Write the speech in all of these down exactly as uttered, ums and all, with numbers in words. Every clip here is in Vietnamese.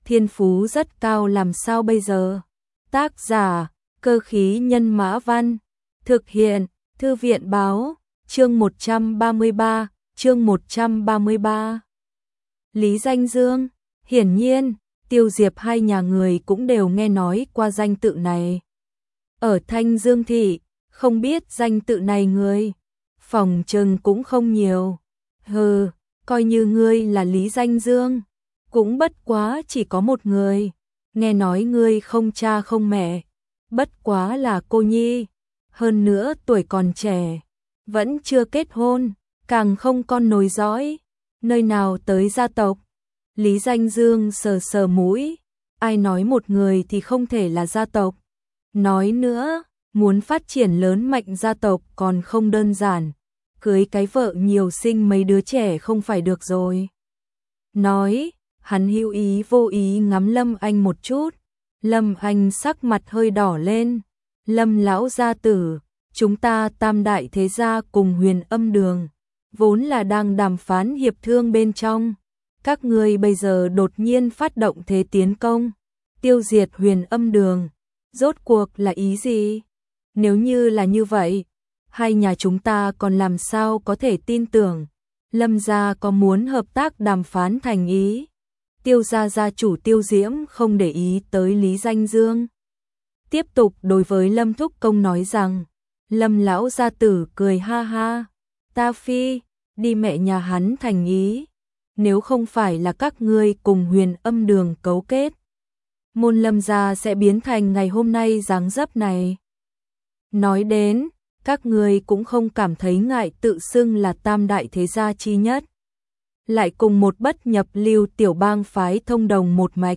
thiên phú rất cao làm sao bây giờ? Tác giả, Cơ khí nhân mã văn, thực hiện, Thư viện báo, chương một trăm ba mươi ba, chương một trăm ba mươi ba. Lý Danh Dương, hiển nhiên, Tiêu Diệp hai nhà người cũng đều nghe nói qua danh tự này. Ở Thanh Dương Thị, không biết danh tự này người, phòng trừng cũng không nhiều. Hừ, coi như ngươi là Lý Danh Dương, cũng bất quá chỉ có một người. Nghe nói ngươi không cha không mẹ, bất quá là cô nhi, hơn nữa tuổi còn trẻ, vẫn chưa kết hôn, càng không con nối dõi, nơi nào tới gia tộc. Lý Danh Dương sờ sờ mũi, ai nói một người thì không thể là gia tộc. Nói nữa, muốn phát triển lớn mạnh gia tộc còn không đơn giản, cưới cái vợ nhiều sinh mấy đứa trẻ không phải được rồi. Nói, hắn hữu ý vô ý ngắm Lâm Anh một chút, Lâm Anh sắc mặt hơi đỏ lên. Lâm lão gia tử, chúng ta Tam đại thế gia cùng Huyền Âm Đường, vốn là đang đàm phán hiệp thương bên trong. Các ngươi bây giờ đột nhiên phát động thế tiến công, tiêu diệt Huyền Âm Đường, rốt cuộc là ý gì? Nếu như là như vậy, hai nhà chúng ta còn làm sao có thể tin tưởng Lâm gia có muốn hợp tác đàm phán thành ý? Tiêu gia gia chủ Tiêu Diễm không để ý tới Lý Danh Dương. Tiếp tục đối với Lâm Thúc Công nói rằng, Lâm lão gia tử cười ha ha, ta phi, đi mẹ nhà hắn thành ý. Nếu không phải là các ngươi cùng Huyền Âm Đường cấu kết, môn Lâm gia sẽ biến thành ngày hôm nay dáng dấp này. Nói đến, các ngươi cũng không cảm thấy ngại tự xưng là tam đại thế gia chi nhất, lại cùng một bất nhập lưu tiểu bang phái thông đồng một mạch,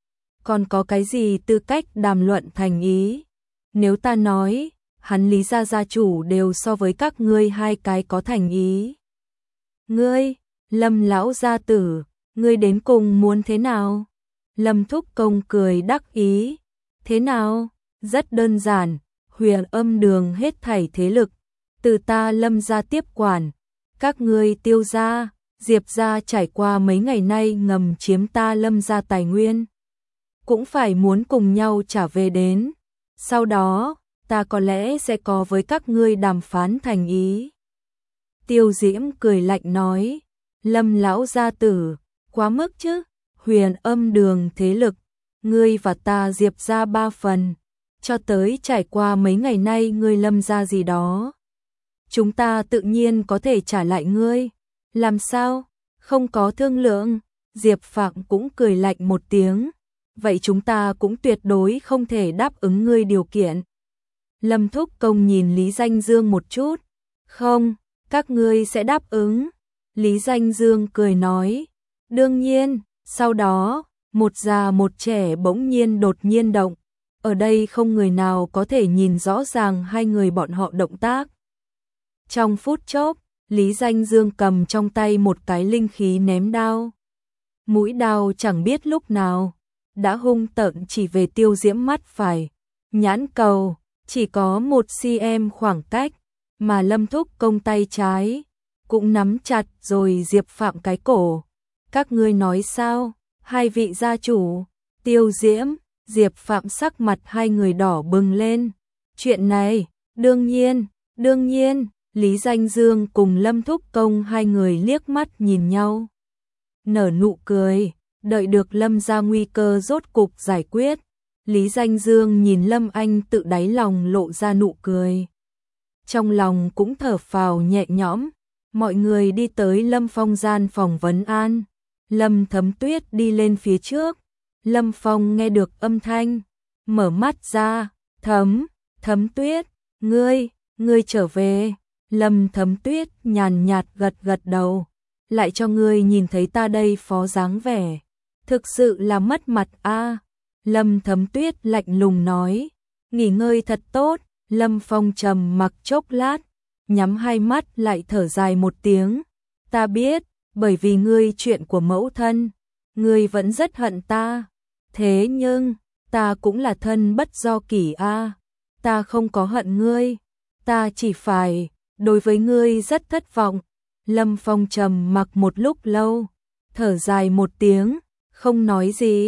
còn có cái gì tư cách đàm luận thành ý? Nếu ta nói, hắn Lý gia gia chủ đều so với các ngươi hai cái có thành ý. Ngươi, Lâm lão gia tử, ngươi đến cùng muốn thế nào? Lâm Thúc Công cười đắc ý, thế nào? Rất đơn giản, Huyền Âm Đường hết thảy thế lực, từ ta Lâm gia tiếp quản, các ngươi Tiêu gia, Diệp gia trải qua mấy ngày nay ngầm chiếm ta Lâm gia tài nguyên, cũng phải muốn cùng nhau trả về đến. Sau đó, ta có lẽ sẽ có với các ngươi đàm phán thành ý. Tiêu Diễm cười lạnh nói, Lâm lão gia tử, quá mức chứ, Huyền Âm Đường thế lực, ngươi và ta Diệp gia ba phần, cho tới trải qua mấy ngày nay ngươi Lâm gia gì đó, chúng ta tự nhiên có thể trả lại ngươi. Làm sao? Không có thương lượng? Diệp Phạn cũng cười lạnh một tiếng, vậy chúng ta cũng tuyệt đối không thể đáp ứng ngươi điều kiện. Lâm Thúc Công nhìn Lý Danh Dương một chút, không, các ngươi sẽ đáp ứng. Lý Danh Dương cười nói, đương nhiên. Sau đó, một già một trẻ bỗng nhiên đột nhiên động, ở đây không người nào có thể nhìn rõ ràng hai người bọn họ động tác. Trong phút chốc, Lý Danh Dương cầm trong tay một cái linh khí ném đao. Mũi đao chẳng biết lúc nào đã hung tợn chỉ về Tiêu Diễm mắt phải, nhãn cầu chỉ có một xăng-ti-mét khoảng cách, mà Lâm Thúc Công tay trái cũng nắm chặt rồi Diệp Phạm cái cổ. Các ngươi nói sao? Hai vị gia chủ, Tiêu Diễm, Diệp Phạm sắc mặt hai người đỏ bừng lên. Chuyện này, đương nhiên, đương nhiên. Lý Danh Dương cùng Lâm Thúc Công hai người liếc mắt nhìn nhau, nở nụ cười. Đợi được Lâm gia nguy cơ rốt cục giải quyết, Lý Danh Dương nhìn Lâm Anh tự đáy lòng lộ ra nụ cười, trong lòng cũng thở phào nhẹ nhõm. Mọi người đi tới Lâm Phong gian phòng vấn an. Lâm Thấm Tuyết đi lên phía trước. Lâm Phong nghe được âm thanh, mở mắt ra, Thấm, Thấm Tuyết, ngươi, ngươi trở về. Lâm Thấm Tuyết nhàn nhạt gật gật đầu, lại cho ngươi nhìn thấy ta đây phó dáng vẻ, thực sự là mất mặt a. À. Lâm Thấm Tuyết lạnh lùng nói, nghỉ ngơi thật tốt. Lâm Phong trầm mặc chốc lát, nhắm hai mắt lại thở dài một tiếng, ta biết, bởi vì ngươi chuyện của mẫu thân, ngươi vẫn rất hận ta, thế nhưng, ta cũng là thân bất do kỷ a, à. Ta không có hận ngươi, ta chỉ phải đối với ngươi rất thất vọng. Lâm Phong trầm mặc một lúc lâu, thở dài một tiếng, không nói gì.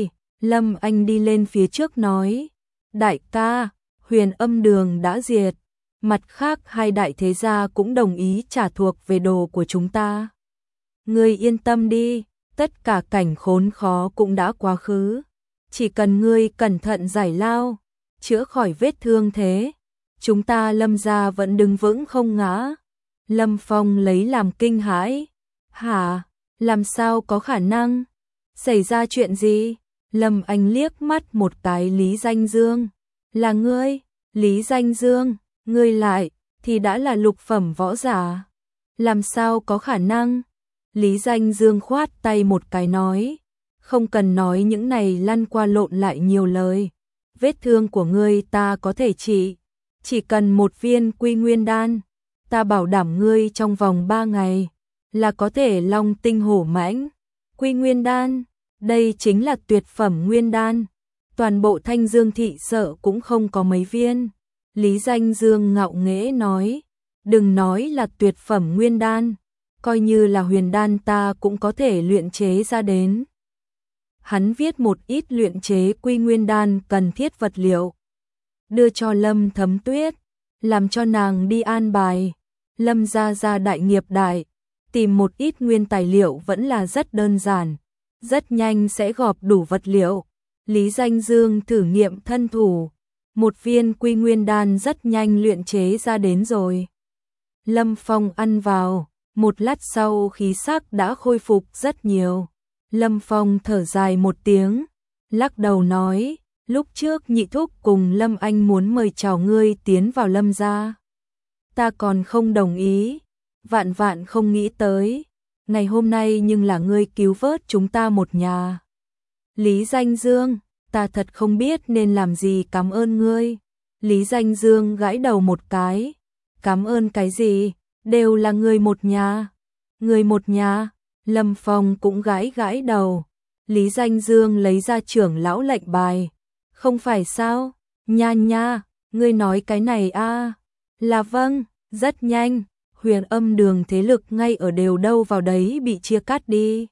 Lâm Anh đi lên phía trước nói, đại ca, Huyền Âm Đường đã diệt, mặt khác hai đại thế gia cũng đồng ý trả thuộc về đồ của chúng ta. Ngươi yên tâm đi, tất cả cảnh khốn khó cũng đã quá khứ, chỉ cần ngươi cẩn thận giải lao, chữa khỏi vết thương thế, chúng ta Lâm gia vẫn đứng vững không ngã. Lâm Phong lấy làm kinh hãi, hả, làm sao có khả năng, xảy ra chuyện gì? Lâm Anh liếc mắt một cái Lý Danh Dương, là ngươi, Lý Danh Dương, ngươi lại, thì đã là lục phẩm võ giả, làm sao có khả năng? Lý Danh Dương khoát tay một cái nói, không cần nói những này lăn qua lộn lại nhiều lời, vết thương của ngươi ta có thể trị, chỉ cần một viên Quy Nguyên đan, ta bảo đảm ngươi trong vòng ba ngày là có thể long tinh hổ mãnh. Quy Nguyên đan, đây chính là tuyệt phẩm nguyên đan, toàn bộ Thanh Dương thị sợ cũng không có mấy viên. Lý Danh Dương ngạo nghễ nói, đừng nói là tuyệt phẩm nguyên đan, coi như là huyền đan ta cũng có thể luyện chế ra đến. Hắn viết một ít luyện chế Quy Nguyên đan cần thiết vật liệu, đưa cho Lâm Thấm Tuyết, làm cho nàng đi an bài. Lâm gia gia đại nghiệp đại, tìm một ít nguyên tài liệu vẫn là rất đơn giản, rất nhanh sẽ gọp đủ vật liệu. Lý Danh Dương thử nghiệm thân thủ, một viên Quy Nguyên đan rất nhanh luyện chế ra đến rồi. Lâm Phong ăn vào, một lát sau khí sắc đã khôi phục rất nhiều. Lâm Phong thở dài một tiếng, lắc đầu nói, lúc trước nhị thúc cùng Lâm Anh muốn mời chào ngươi tiến vào Lâm gia, ta còn không đồng ý, vạn vạn không nghĩ tới, ngày hôm nay nhưng là ngươi cứu vớt chúng ta một nhà. Lý Danh Dương, ta thật không biết nên làm gì cảm ơn ngươi. Lý Danh Dương gãi đầu một cái, cảm ơn cái gì, đều là người một nhà. Người một nhà, Lâm Phong cũng gãi gãi đầu. Lý Danh Dương lấy ra trưởng lão lệnh bài, không phải sao, nha nha, ngươi nói cái này a à? Là vâng, rất nhanh, Huyền Âm Đường thế lực ngay ở đều đâu vào đấy bị chia cắt đi.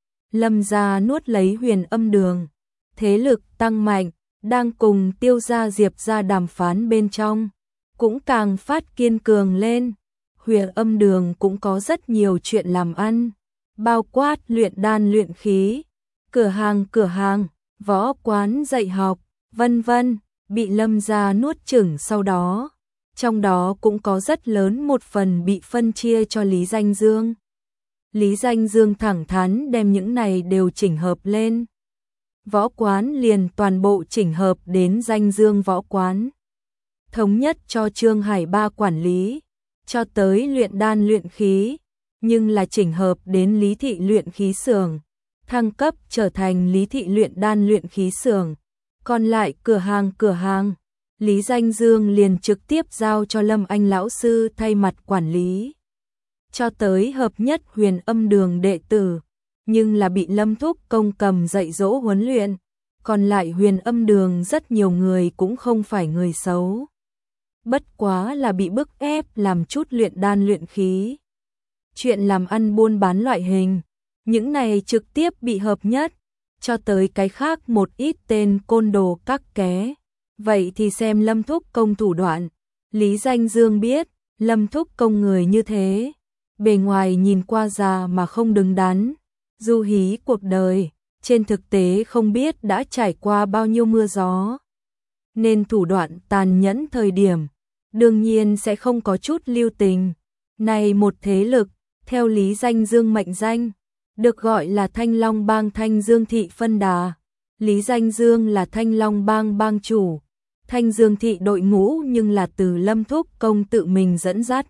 Lâm gia nuốt lấy Huyền Âm Đường, thế lực tăng mạnh, đang cùng Tiêu gia Diệp gia đàm phán bên trong, cũng càng phát kiên cường lên. Huyền Âm Đường cũng có rất nhiều chuyện làm ăn, bao quát luyện đan luyện khí, cửa hàng cửa hàng, võ quán dạy học, vân vân, bị Lâm gia nuốt chửng sau đó. Trong đó cũng có rất lớn một phần bị phân chia cho Lý Danh Dương. Lý Danh Dương thẳng thắn đem những này đều chỉnh hợp lên. Võ quán liền toàn bộ chỉnh hợp đến Danh Dương võ quán. Thống nhất cho Trương Hải Ba quản lý, cho tới luyện đan luyện khí, nhưng là chỉnh hợp đến Lý Thị luyện khí xưởng, thăng cấp trở thành Lý Thị luyện đan luyện khí xưởng. Còn lại cửa hàng cửa hàng, Lý Danh Dương liền trực tiếp giao cho Lâm Anh lão sư thay mặt quản lý. Cho tới hợp nhất Huyền Âm Đường đệ tử, nhưng là bị Lâm Thúc Công cầm dạy dỗ huấn luyện. Còn lại Huyền Âm Đường rất nhiều người cũng không phải người xấu, bất quá là bị bức ép làm chút luyện đan luyện khí. Chuyện làm ăn buôn bán loại hình, những này trực tiếp bị hợp nhất, cho tới cái khác một ít tên côn đồ các ké. Vậy thì xem Lâm Thúc Công thủ đoạn. Lý Danh Dương biết, Lâm Thúc Công người như thế, bề ngoài nhìn qua già mà không đứng đắn, du hí cuộc đời, trên thực tế không biết đã trải qua bao nhiêu mưa gió. Nên thủ đoạn tàn nhẫn thời điểm, đương nhiên sẽ không có chút lưu tình. Này một thế lực, theo Lý Danh Dương mệnh danh, được gọi là Thanh Long Bang Thanh Dương Thị phân đà. Lý Danh Dương là Thanh Long Bang bang chủ, Thanh Dương Thị đội ngũ nhưng là từ Lâm Thúc Công tự mình dẫn dắt.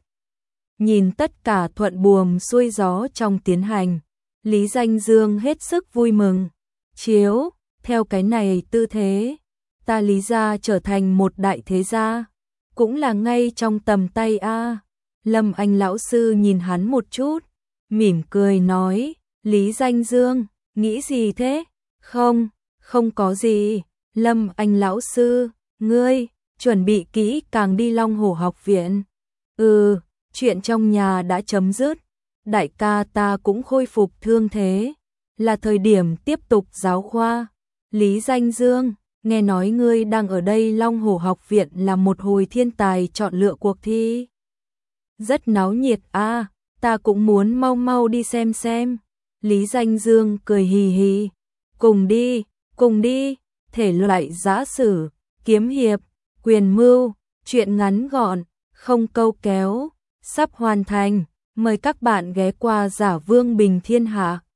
Nhìn tất cả thuận buồm xuôi gió trong tiến hành, Lý Danh Dương hết sức vui mừng. Chiếu, theo cái này tư thế, ta Lý gia trở thành một đại thế gia, cũng là ngay trong tầm tay a. Lâm Anh lão sư nhìn hắn một chút, mỉm cười nói, Lý Danh Dương, nghĩ gì thế? Không, không có gì. Lâm Anh lão sư, ngươi, chuẩn bị kỹ càng đi Long Hổ học viện. Ừ, chuyện trong nhà đã chấm dứt, đại ca ta cũng khôi phục thương thế, là thời điểm tiếp tục giáo khoa. Lý Danh Dương, nghe nói ngươi đang ở đây Long Hổ học viện là một hồi thiên tài chọn lựa cuộc thi. Rất náo nhiệt a, ta cũng muốn mau mau đi xem xem. Lý Danh Dương cười hì hì, cùng đi, cùng đi, thể loại giã sử, kiếm hiệp, quyền mưu, truyện ngắn gọn, không câu kéo, sắp hoàn thành, mời các bạn ghé qua Giả Vương Bình Thiên Hạ.